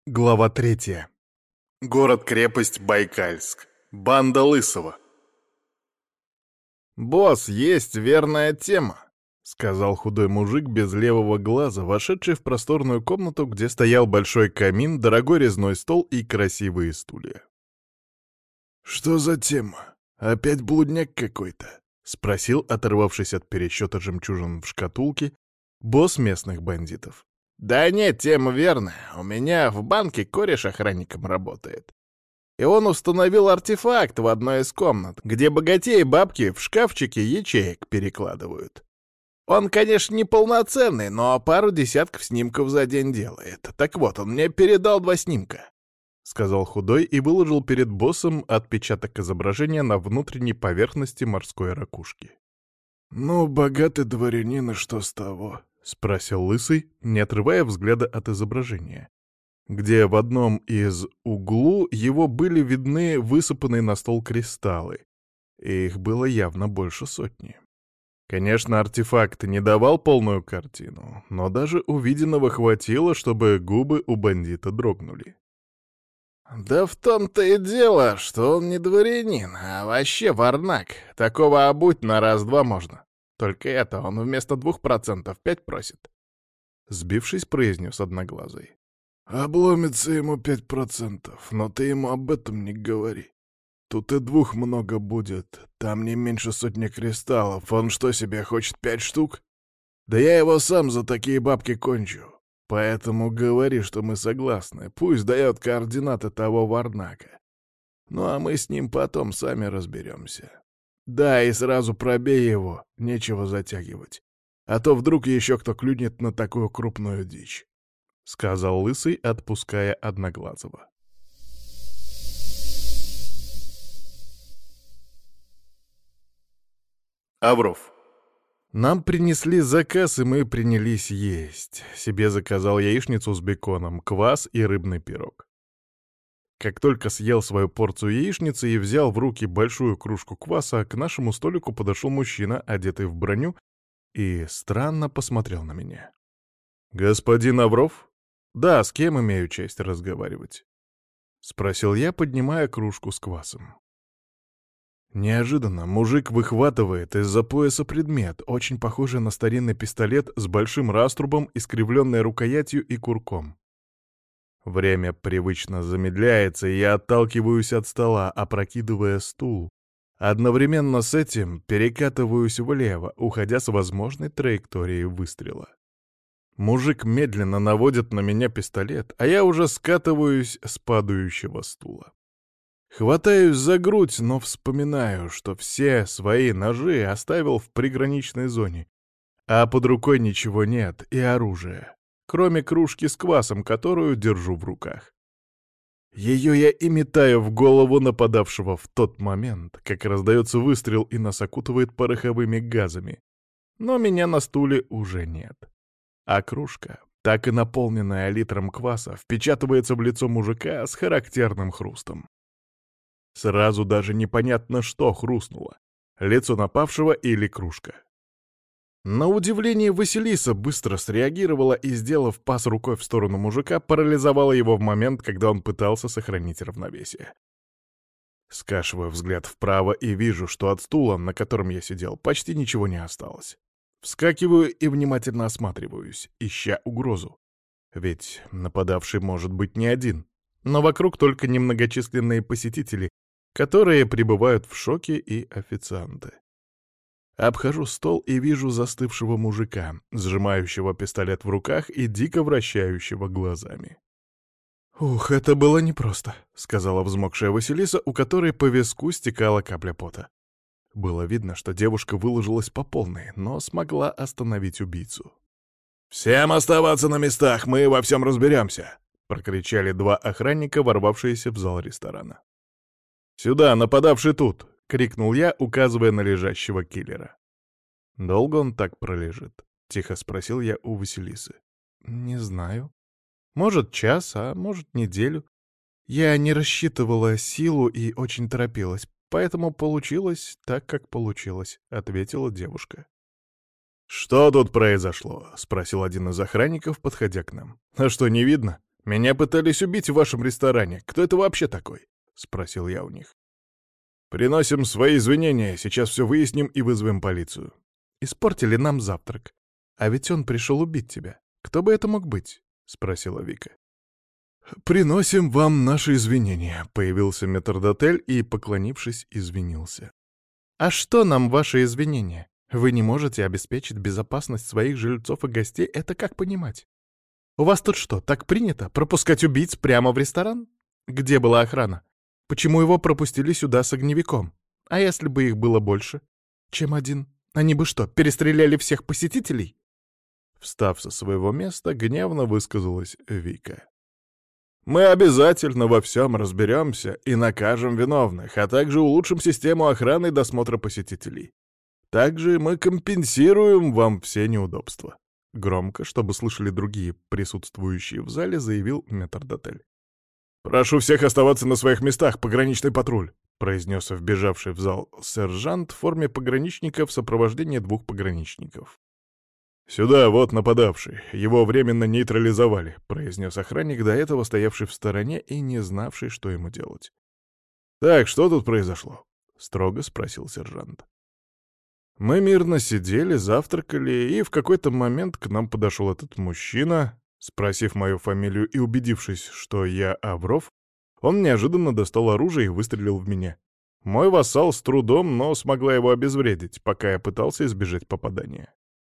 Глава 3. Город-крепость Байкальск. Банда Лысого. «Босс, есть верная тема», — сказал худой мужик без левого глаза, вошедший в просторную комнату, где стоял большой камин, дорогой резной стол и красивые стулья. «Что за тема? Опять блудняк какой-то?» — спросил, оторвавшись от пересчета жемчужин в шкатулке, босс местных бандитов. «Да нет, тема верная. У меня в банке кореш охранником работает. И он установил артефакт в одной из комнат, где богатеи бабки в шкафчике ячеек перекладывают. Он, конечно, не полноценный, но пару десятков снимков за день делает. Так вот, он мне передал 2 снимка», — сказал худой и выложил перед боссом отпечаток изображения на внутренней поверхности морской ракушки. «Ну, богатый дворянин, и что с того?» — спросил Лысый, не отрывая взгляда от изображения, где в одном из углу его были видны высыпанные на стол кристаллы, и их было явно больше 100. Конечно, артефакт не давал полную картину, но даже увиденного хватило, чтобы губы у бандита дрогнули. «Да в том-то и дело, что он не дворянин, а вообще варнак. Такого обуть на раз-два можно. Только это он вместо 2% 5 просит», — сбившись, произнес Одноглазый. «Обломится ему 5%, но ты ему об этом не говори. Тут и 2 много будет, там не меньше 100 кристаллов. Он что себе, хочет 5 штук? Да я его сам за такие бабки кончу. Поэтому говори, что мы согласны. Пусть дает координаты того варнака. Ну а мы с ним потом сами разберемся. Да, и сразу пробей его, нечего затягивать. А то вдруг еще кто клюнет на такую крупную дичь», — сказал Лысый, отпуская Одноглазого. Авров. Нам принесли заказ, и мы принялись есть. Себе заказал яичницу с беконом, квас и рыбный пирог. Как только съел свою порцию яичницы и взял в руки большую кружку кваса, к нашему столику подошел мужчина, одетый в броню, и странно посмотрел на меня. «Господин Авров?» «Да, с кем имею честь разговаривать?» — спросил я, поднимая кружку с квасом. Неожиданно мужик выхватывает из-за пояса предмет, очень похожий на старинный пистолет с большим раструбом, искривленной рукоятью и курком. Время привычно замедляется, и я отталкиваюсь от стола, опрокидывая стул. Одновременно с этим перекатываюсь влево, уходя с возможной траекторией выстрела. Мужик медленно наводит на меня пистолет, а я уже скатываюсь с падающего стула. Хватаюсь за грудь, но вспоминаю, что все свои ножи оставил в приграничной зоне, а под рукой ничего нет и оружия, кроме кружки с квасом, которую держу в руках. Ее я и метаю в голову нападавшего в тот момент, как раздается выстрел и нас окутывает пороховыми газами. Но меня на стуле уже нет. А кружка, так и наполненная литром кваса, впечатывается в лицо мужика с характерным хрустом. Сразу даже непонятно, что хрустнуло — лицо напавшего или кружка. На удивление Василиса быстро среагировала и, сделав пас рукой в сторону мужика, парализовала его в момент, когда он пытался сохранить равновесие. Скашиваю взгляд вправо и вижу, что от стула, на котором я сидел, почти ничего не осталось. Вскакиваю и внимательно осматриваюсь, ища угрозу. Ведь нападавший может быть не один, но вокруг только немногочисленные посетители, которые пребывают в шоке, и официанты. Обхожу стол и вижу застывшего мужика, сжимающего пистолет в руках и дико вращающего глазами. «Ух, это было непросто», — сказала взмокшая Василиса, у которой по виску стекала капля пота. Было видно, что девушка выложилась по полной, но смогла остановить убийцу. «Всем оставаться на местах, мы во всем разберемся!» — прокричали 2 охранника, ворвавшиеся в зал ресторана. «Сюда, нападавший тут!» — крикнул я, указывая на лежащего киллера. «Долго он так пролежит?» — тихо спросил я у Василисы. «Не знаю. Может, час, а может, неделю. Я не рассчитывала силу и очень торопилась, поэтому получилось так, как получилось», — ответила девушка. «Что тут произошло?» — спросил один из охранников, подходя к нам. «А что, не видно? Меня пытались убить в вашем ресторане. Кто это вообще такой?» — спросил я у них. «Приносим свои извинения, сейчас все выясним и вызовем полицию». «Испортили нам завтрак. А ведь он пришел убить тебя. Кто бы это мог быть?» — спросила Вика. «Приносим вам наши извинения», — появился метрдотель и, поклонившись, извинился. «А что нам ваши извинения? Вы не можете обеспечить безопасность своих жильцов и гостей, это как понимать? У вас тут что, так принято, пропускать убийц прямо в ресторан? Где была охрана? Почему его пропустили сюда с огневиком? А если бы их было больше, чем один? Они бы что, перестреляли всех посетителей?» Встав со своего места, гневно высказалась Вика. «Мы обязательно во всем разберемся и накажем виновных, а также улучшим систему охраны и досмотра посетителей. Также мы компенсируем вам все неудобства». Громко, чтобы слышали другие присутствующие в зале, заявил метрдотель. «Прошу всех оставаться на своих местах, пограничный патруль», — произнес вбежавший в зал сержант в форме пограничника в сопровождении 2 пограничников. «Сюда, вот нападавший. Его временно нейтрализовали», — произнес охранник, до этого стоявший в стороне и не знавший, что ему делать. «Так, что тут произошло?» — строго спросил сержант. Мы мирно сидели, завтракали, и в какой-то момент к нам подошел этот мужчина. Спросив мою фамилию и убедившись, что я Авров, он неожиданно достал оружие и выстрелил в меня. Мой вассал с трудом, но смогла его обезвредить, пока я пытался избежать попадания.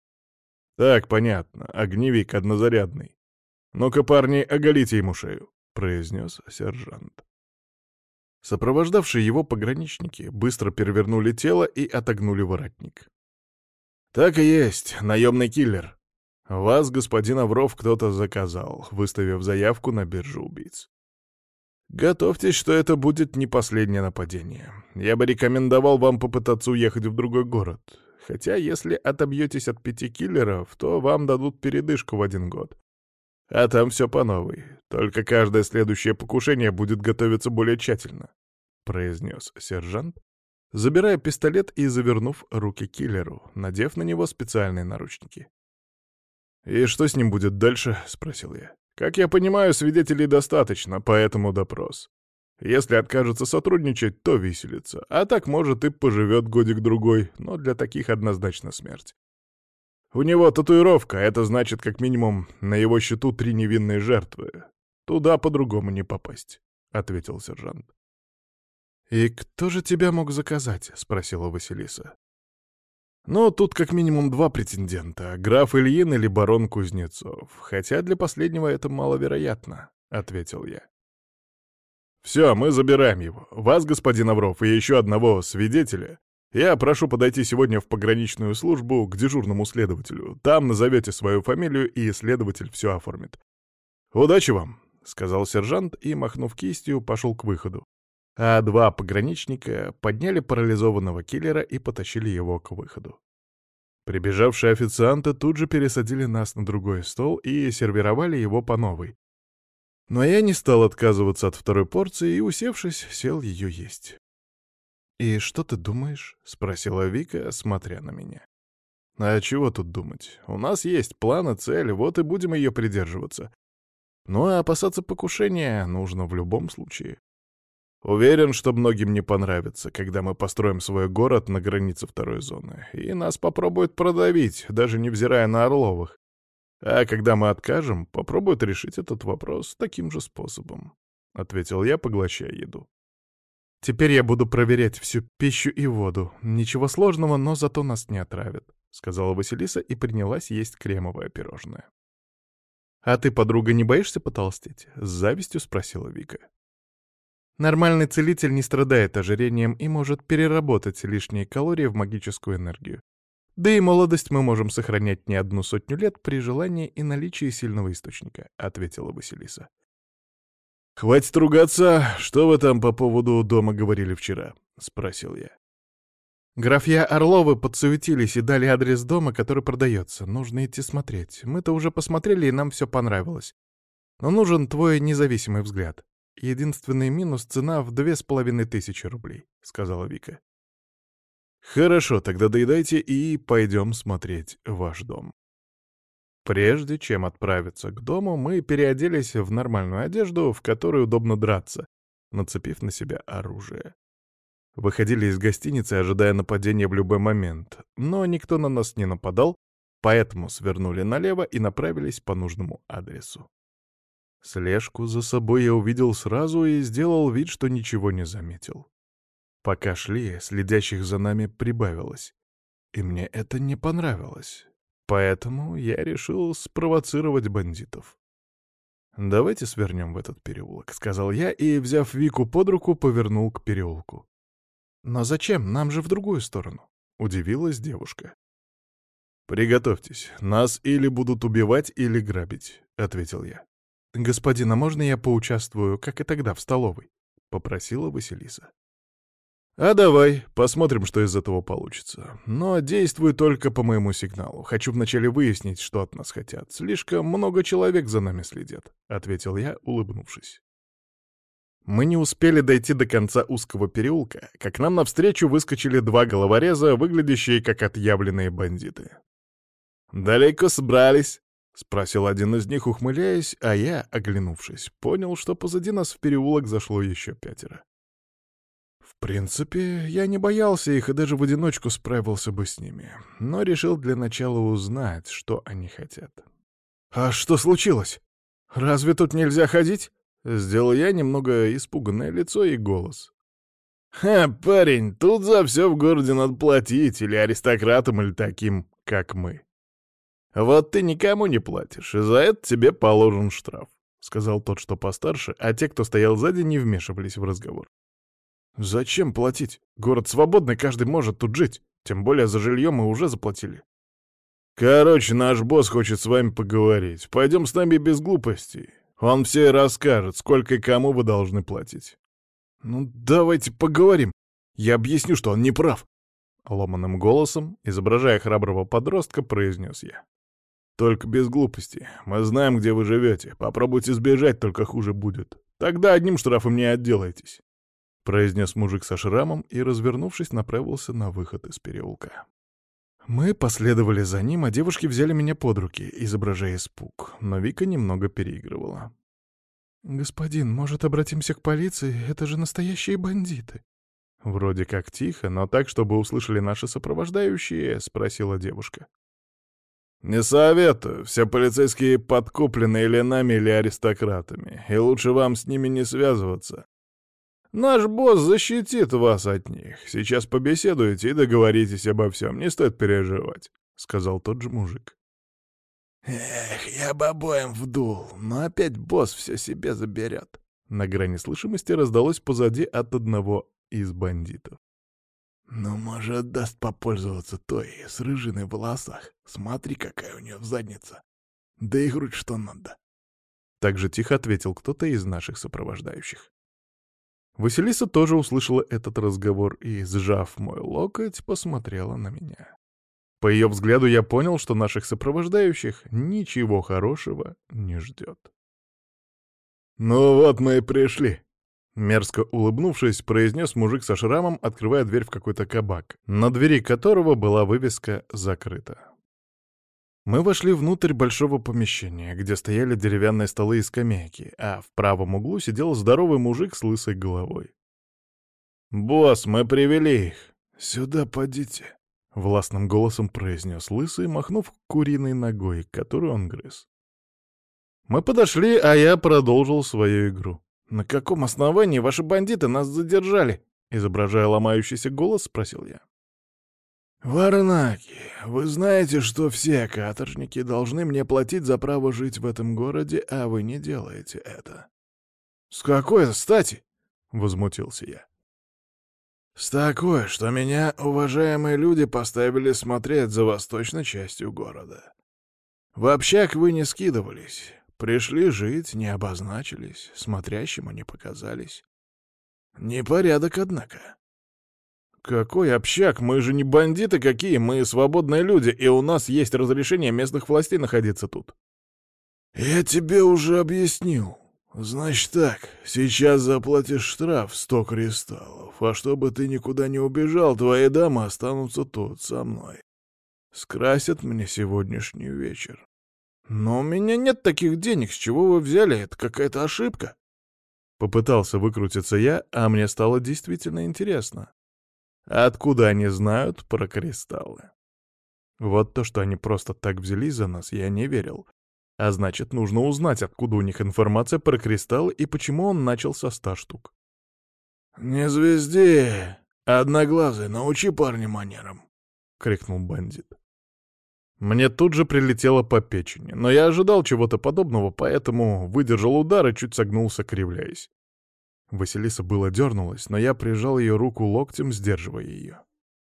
«Так, понятно. Огневик однозарядный. Ну-ка, парни, оголите ему шею», — произнес сержант. Сопровождавшие его пограничники быстро перевернули тело и отогнули воротник. «Так и есть, наемный киллер. Вас, господин Авров, кто-то заказал, выставив заявку на биржу убийц. Готовьтесь, что это будет не последнее нападение. Я бы рекомендовал вам попытаться уехать в другой город. Хотя, если отобьетесь от 5 киллеров, то вам дадут передышку в 1 год. А там все по новой. Только каждое следующее покушение будет готовиться более тщательно», — произнес сержант, забирая пистолет и завернув руки киллеру, надев на него специальные наручники. «И что с ним будет дальше?» — спросил я. «Как я понимаю, свидетелей достаточно, поэтому допрос. Если откажется сотрудничать, то виселица, а так, может, и поживет годик-другой, но для таких однозначно смерть. У него татуировка, это значит, как минимум, на его счету 3 невинные жертвы. Туда по-другому не попасть», — ответил сержант. «И кто же тебя мог заказать?» — спросила Василиса. «Ну, тут как минимум 2 претендента — граф Ильин или барон Кузнецов, хотя для последнего это маловероятно», — ответил я. «Все, мы забираем его. Вас, господин Авров, и еще одного свидетеля. Я прошу подойти сегодня в пограничную службу к дежурному следователю. Там назовете свою фамилию, и следователь все оформит. Удачи вам», — сказал сержант и, махнув кистью, пошел к выходу. А 2 пограничника подняли парализованного киллера и потащили его к выходу. Прибежавшие официанты тут же пересадили нас на другой стол и сервировали его по новой. Но я не стал отказываться от 2-й порции и, усевшись, сел ее есть. «И что ты думаешь?» — спросила Вика, смотря на меня. «А чего тут думать? У нас есть план и цель, вот и будем ее придерживаться. Ну а опасаться покушения нужно в любом случае. Уверен, что многим не понравится, когда мы построим свой город на границе 2-й зоны, и нас попробуют продавить, даже невзирая на Орловых. А когда мы откажем, попробуют решить этот вопрос таким же способом», — ответил я, поглощая еду. «Теперь я буду проверять всю пищу и воду. Ничего сложного, но зато нас не отравят», — сказала Василиса и принялась есть кремовое пирожное. «А ты, подруга, не боишься потолстеть?» — с завистью спросила Вика. «Нормальный целитель не страдает ожирением и может переработать лишние калории в магическую энергию. Да и молодость мы можем сохранять не 100 лет при желании и наличии сильного источника», — ответила Василиса. «Хватит ругаться, что вы там по поводу дома говорили вчера?» — спросил я. «Графья Орловы подсуетились и дали адрес дома, который продается. Нужно идти смотреть. Мы-то уже посмотрели, и нам все понравилось. Но нужен твой независимый взгляд. Единственный минус — цена в 2500 рублей», — сказала Вика. «Хорошо, тогда доедайте и пойдем смотреть ваш дом». Прежде чем отправиться к дому, мы переоделись в нормальную одежду, в которой удобно драться, нацепив на себя оружие. Выходили из гостиницы, ожидая нападения в любой момент, но никто на нас не нападал, поэтому свернули налево и направились по нужному адресу. Слежку за собой я увидел сразу и сделал вид, что ничего не заметил. Пока шли, следящих за нами прибавилось, и мне это не понравилось. Поэтому я решил спровоцировать бандитов. «Давайте свернем в этот переулок», — сказал я и, взяв Вику под руку, повернул к переулку. «Но зачем? Нам же в другую сторону», — удивилась девушка. «Приготовьтесь, нас или будут убивать, или грабить», — ответил я. «Господин, а можно я поучаствую, как и тогда, в столовой?» — попросила Василиса. «А давай, посмотрим, что из этого получится. Но действуй только по моему сигналу. Хочу вначале выяснить, что от нас хотят. Слишком много человек за нами следят», — ответил я, улыбнувшись. Мы не успели дойти до конца узкого переулка, как нам навстречу выскочили два головореза, выглядящие как отъявленные бандиты. «Далеко собрались?» — спросил один из них, ухмыляясь, а я, оглянувшись, понял, что позади нас в переулок зашло еще 5. В принципе, я не боялся их и даже в одиночку справился бы с ними, но решил для начала узнать, что они хотят. «А что случилось? Разве тут нельзя ходить?» — сделал я немного испуганное лицо и голос. «Ха, парень, тут за все в городе надо платить, или аристократам, или таким, как мы. Вот ты никому не платишь, и за это тебе положен штраф», — сказал тот, что постарше, а те, кто стоял сзади, не вмешивались в разговор. «Зачем платить? Город свободный, каждый может тут жить. Тем более за жилье мы уже заплатили». «Короче, наш босс хочет с вами поговорить. Пойдем с нами без глупостей. Он все и расскажет, сколько и кому вы должны платить». «Ну, давайте поговорим. Я объясню, что он не прав», — ломаным голосом, изображая храброго подростка, произнес я. «Только без глупостей. Мы знаем, где вы живете. Попробуйте сбежать, только хуже будет. Тогда одним штрафом не отделаетесь», — произнес мужик со шрамом и, развернувшись, направился на выход из переулка. Мы последовали за ним, а девушки взяли меня под руки, изображая испуг, но Вика немного переигрывала. «Господин, может, обратимся к полиции? Это же настоящие бандиты!» Вроде как тихо, но так, чтобы услышали наши сопровождающие, спросила девушка. «Не советую. Все полицейские подкуплены или нами, или аристократами, и лучше вам с ними не связываться. Наш босс защитит вас от них. Сейчас побеседуете и договоритесь обо всем, не стоит переживать», — сказал тот же мужик. «Эх, я бы обоим вдул, но опять босс все себе заберет». На грани слышимости раздалось позади от одного из бандитов. «Ну, может, даст попользоваться той с рыжиной в волосах. Смотри, какая у нее задница. Да и грудь что надо». Так же тихо ответил кто-то из наших сопровождающих. Василиса тоже услышала этот разговор и, сжав мой локоть, посмотрела на меня. По ее взгляду я понял, что наших сопровождающих ничего хорошего не ждет. «Ну вот мы и пришли», — мерзко улыбнувшись, произнес мужик со шрамом, открывая дверь в какой-то кабак, на двери которого была вывеска «Закрыто». Мы вошли внутрь большого помещения, где стояли деревянные столы и скамейки, а в правом углу сидел здоровый мужик с лысой головой. «Босс, мы привели их. Сюда подите», — властным голосом произнес лысый, махнув куриной ногой, которую он грыз. Мы подошли, а я продолжил свою игру. «На каком основании ваши бандиты нас задержали?» — изображая ломающийся голос, спросил я. «Варнаки, вы знаете, что все каторжники должны мне платить за право жить в этом городе, а вы не делаете это». «С какой стати?» — возмутился я. «С такой, что меня уважаемые люди поставили смотреть за восточной частью города. В общак вы не скидывались, пришли жить, не обозначились, смотрящему не показались. Непорядок, однако». «Какой общак? Мы же не бандиты какие, мы свободные люди, и у нас есть разрешение местных властей находиться тут». «Я тебе уже объяснил. Значит так, сейчас заплатишь штраф 100 кристаллов, а чтобы ты никуда не убежал, твои дамы останутся тут, со мной. Скрасят мне сегодняшний вечер. «Но у меня нет таких денег, с чего вы взяли? Это какая-то ошибка». Попытался выкрутиться я, а мне стало действительно интересно. Откуда они знают про кристаллы? Вот то, что они просто так взялись за нас, я не верил. А значит, нужно узнать, откуда у них информация про кристаллы и почему он начал со 100 штук. «Не звезди, одноглазый, научи парня манерам», — крикнул бандит. Мне тут же прилетело по печени, но я ожидал чего-то подобного, поэтому выдержал удар и чуть согнулся, кривляясь. Василиса было дернулась, но я прижал ее руку локтем, сдерживая ее.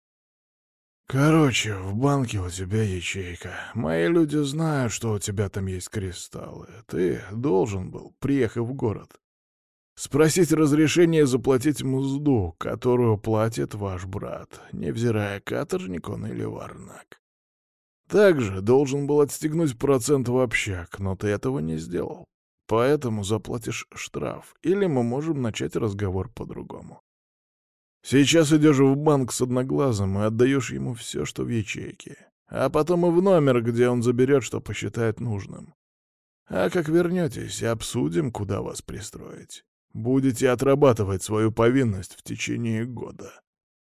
«Короче, в банке у тебя ячейка. Мои люди знают, что у тебя там есть кристаллы. Ты должен был, приехав в город, спросить разрешение заплатить мзду, которую платит ваш брат, невзирая, каторжник он или варнак. Также должен был отстегнуть процент в общак, но ты этого не сделал. Поэтому заплатишь штраф, или мы можем начать разговор по-другому. Сейчас идешь в банк с одноглазым и отдаешь ему все, что в ячейке, а потом и в номер, где он заберет, что посчитает нужным. А как вернетесь, обсудим, куда вас пристроить. Будете отрабатывать свою повинность в течение года.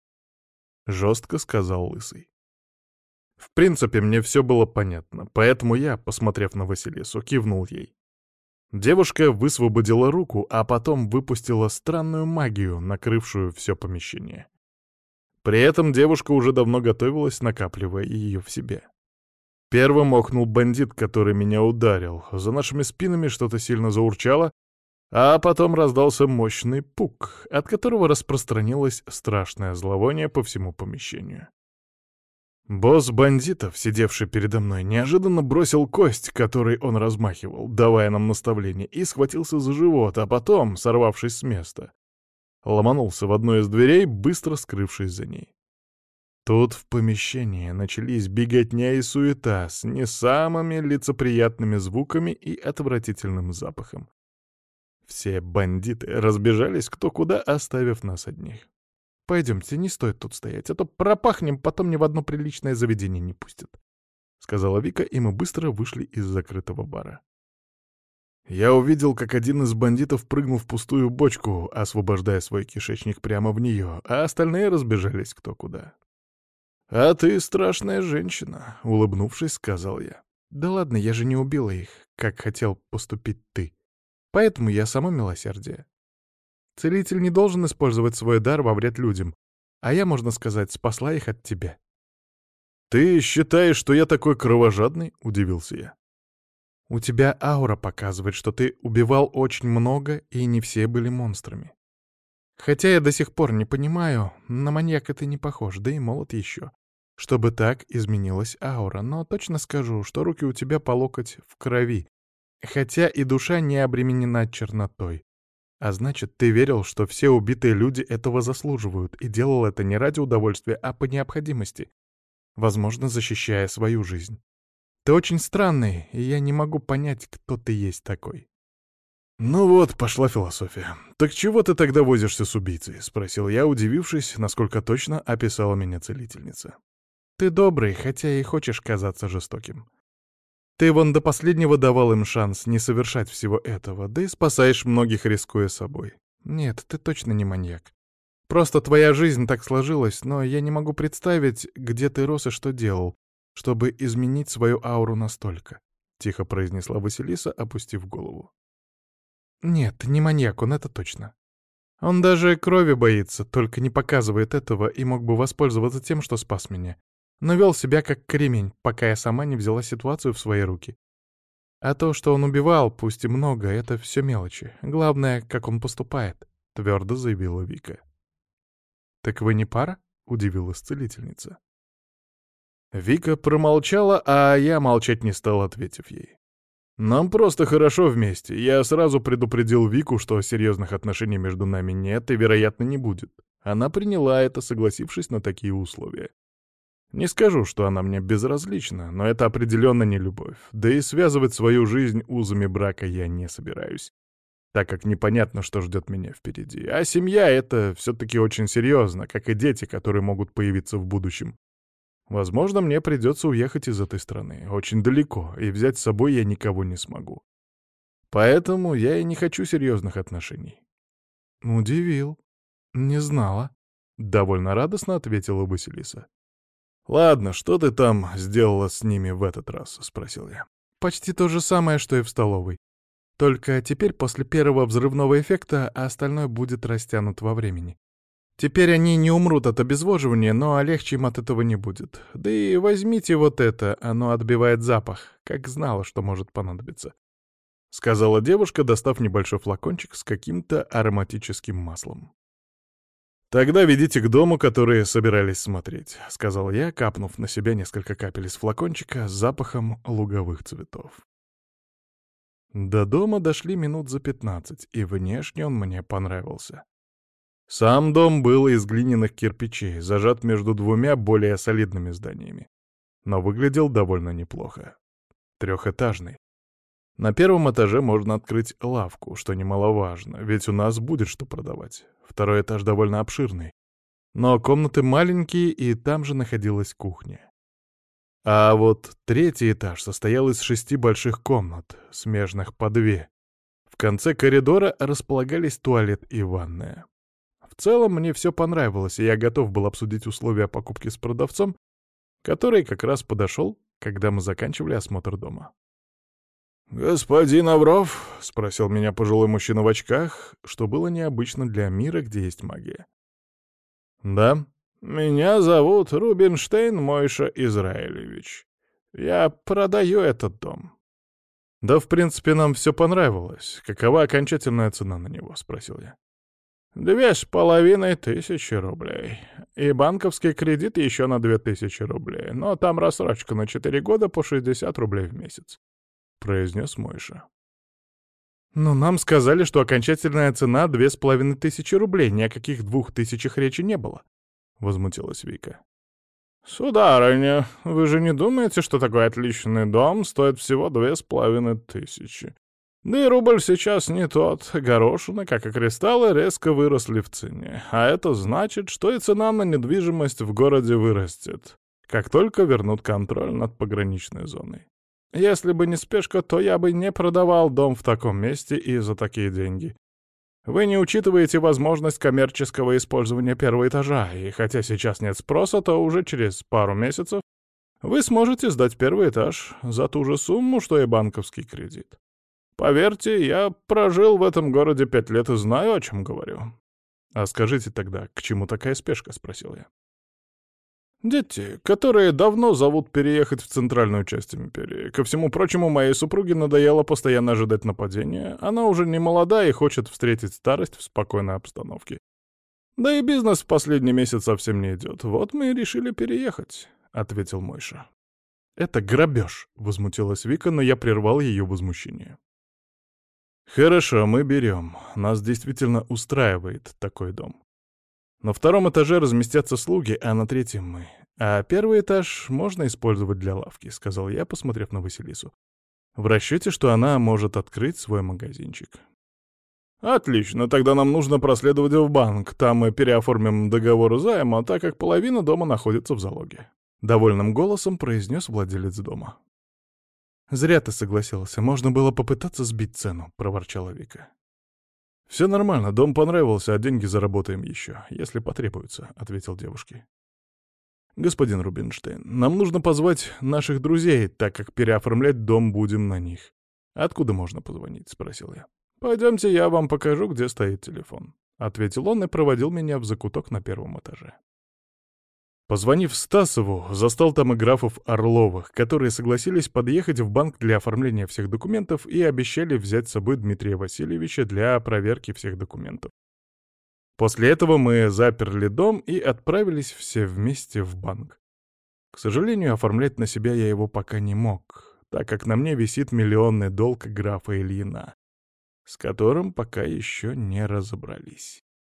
Жестко сказал Лысый. В принципе, мне все было понятно, поэтому я, посмотрев на Василису, кивнул ей. Девушка высвободила руку, а потом выпустила странную магию, накрывшую все помещение. При этом девушка уже давно готовилась, накапливая ее в себе. Первым охнул бандит, который меня ударил. За нашими спинами что-то сильно заурчало, а потом раздался мощный пук, от которого распространилось страшное зловоние по всему помещению. Босс бандитов, сидевший передо мной, неожиданно бросил кость, которой он размахивал, давая нам наставление, и схватился за живот, а потом, сорвавшись с места, ломанулся в одну из дверей, быстро скрывшись за ней. Тут в помещении начались беготня и суета с не самыми лицеприятными звуками и отвратительным запахом. Все бандиты разбежались кто куда, оставив нас одних. «Пойдемте, не стоит тут стоять, а то пропахнем, потом ни в одно приличное заведение не пустят», — сказала Вика, и мы быстро вышли из закрытого бара. Я увидел, как один из бандитов прыгнул в пустую бочку, освобождая свой кишечник прямо в нее, а остальные разбежались кто куда. «А ты страшная женщина», — улыбнувшись, сказал я. «Да ладно, я же не убила их, как хотел поступить ты. Поэтому я сама милосердие. Целитель не должен использовать свой дар во вред людям, а я, можно сказать, спасла их от тебя». «Ты считаешь, что я такой кровожадный?» — удивился я. «У тебя аура показывает, что ты убивал очень много, и не все были монстрами. Хотя я до сих пор не понимаю, на маньяка ты не похож, да и молод еще, чтобы так изменилась аура, но точно скажу, что руки у тебя по локоть в крови, хотя и душа не обременена чернотой. А значит, ты верил, что все убитые люди этого заслуживают, и делал это не ради удовольствия, а по необходимости, возможно, защищая свою жизнь. Ты очень странный, и я не могу понять, кто ты есть такой». «Ну вот, пошла философия. Так чего ты тогда возишься с убийцей?» — спросил я, удивившись, насколько точно описала меня целительница. «Ты добрый, хотя и хочешь казаться жестоким. Ты вон до последнего давал им шанс не совершать всего этого, да и спасаешь многих, рискуя собой. Нет, ты точно не маньяк. Просто твоя жизнь так сложилась, но я не могу представить, где ты рос и что делал, чтобы изменить свою ауру настолько», — тихо произнесла Василиса, опустив голову. «Нет, не маньяк он, это точно. Он даже крови боится, только не показывает этого и мог бы воспользоваться тем, что спас меня. Но вел себя как кремень, пока я сама не взяла ситуацию в свои руки. А то, что он убивал, пусть и много, это все мелочи. Главное, как он поступает», — твердо заявила Вика. «Так вы не пара?» — удивилась целительница. Вика промолчала, а я молчать не стал, ответив ей. «Нам просто хорошо вместе. Я сразу предупредил Вику, что серьезных отношений между нами нет и, вероятно, не будет. Она приняла это, согласившись на такие условия. Не скажу, что она мне безразлична, но это определенно не любовь. Да и связывать свою жизнь узами брака я не собираюсь, так как непонятно, что ждет меня впереди. А семья — это все-таки очень серьезно, как и дети, которые могут появиться в будущем. Возможно, мне придется уехать из этой страны, очень далеко, и взять с собой я никого не смогу. Поэтому я и не хочу серьезных отношений». «Удивил. Не знала», — довольно радостно ответила Василиса. «Ладно, что ты там сделала с ними в этот раз?» — спросил я. «Почти то же самое, что и в столовой. Только теперь после первого взрывного эффекта остальное будет растянут во времени. Теперь они не умрут от обезвоживания, но легче им от этого не будет. Да и возьмите вот это, оно отбивает запах, как знала, что может понадобиться», — сказала девушка, достав небольшой флакончик с каким-то ароматическим маслом. «Тогда ведите к дому, который собирались смотреть», — сказал я, капнув на себя несколько капель из флакончика с запахом луговых цветов. До дома дошли минут за 15, и внешне он мне понравился. Сам дом был из глиняных кирпичей, зажат между двумя более солидными зданиями, но выглядел довольно неплохо. Трехэтажный. На первом этаже можно открыть лавку, что немаловажно, ведь у нас будет что продавать. Второй этаж довольно обширный, но комнаты маленькие, и там же находилась кухня. А вот третий этаж состоял из 6 больших комнат, смежных по 2. В конце коридора располагались туалет и ванная. В целом мне все понравилось, и я готов был обсудить условия покупки с продавцом, который как раз подошел, когда мы заканчивали осмотр дома. «Господин Авров?» — спросил меня пожилой мужчина в очках, что было необычно для мира, где есть магия. «Да, меня зовут Рубинштейн Мойша Израилевич. Я продаю этот дом». «Да, в принципе, нам все понравилось. Какова окончательная цена на него?» — спросил я. 2500 рублей. И банковский кредит еще на 2000 рублей. Но там рассрочка на 4 года по 60 рублей в месяц», — произнес Мойша. «Но нам сказали, что окончательная цена 2500 рублей, ни о каких 2000 речи не было», — возмутилась Вика. «Сударыня, вы же не думаете, что такой отличный дом стоит всего 2500? Да и рубль сейчас не тот, горошины, как и кристаллы, резко выросли в цене. А это значит, что и цена на недвижимость в городе вырастет, как только вернут контроль над пограничной зоной. Если бы не спешка, то я бы не продавал дом в таком месте и за такие деньги. Вы не учитываете возможность коммерческого использования первого этажа, и хотя сейчас нет спроса, то уже через пару месяцев вы сможете сдать первый этаж за ту же сумму, что и банковский кредит. Поверьте, я прожил в этом городе 5 лет и знаю, о чем говорю». «А скажите тогда, к чему такая спешка?» — спросил я. «Дети, которые давно зовут переехать в центральную часть империи. Ко всему прочему, моей супруге надоело постоянно ожидать нападения. Она уже не молода и хочет встретить старость в спокойной обстановке. Да и бизнес в последний месяц совсем не идет. Вот мы и решили переехать», — ответил Мойша. «Это грабеж», — возмутилась Вика, но я прервал ее возмущение. «Хорошо, мы берем. Нас действительно устраивает такой дом. На втором этаже разместятся слуги, а на третьем мы. А первый этаж можно использовать для лавки», — сказал я, посмотрев на Василису. «В расчете, что она может открыть свой магазинчик». «Отлично, тогда нам нужно проследовать в банк. Там мы переоформим договор займа, так как половина дома находится в залоге», — довольным голосом произнес владелец дома. «Зря ты согласился. Можно было попытаться сбить цену», — проворчала Вика. «Все нормально, дом понравился, а деньги заработаем еще, если потребуется», — ответил девушке. «Господин Рубинштейн, нам нужно позвать наших друзей, так как переоформлять дом будем на них. Откуда можно позвонить?» — спросил я. «Пойдемте, я вам покажу, где стоит телефон», — ответил он и проводил меня в закуток на первом этаже. Позвонив Стасову, застал там и графов Орловых, которые согласились подъехать в банк для оформления всех документов и обещали взять с собой Дмитрия Васильевича для проверки всех документов. После этого мы заперли дом и отправились все вместе в банк. К сожалению, оформлять на себя я его пока не мог, так как на мне висит миллионный долг графа Ильина, с которым пока еще не разобрались.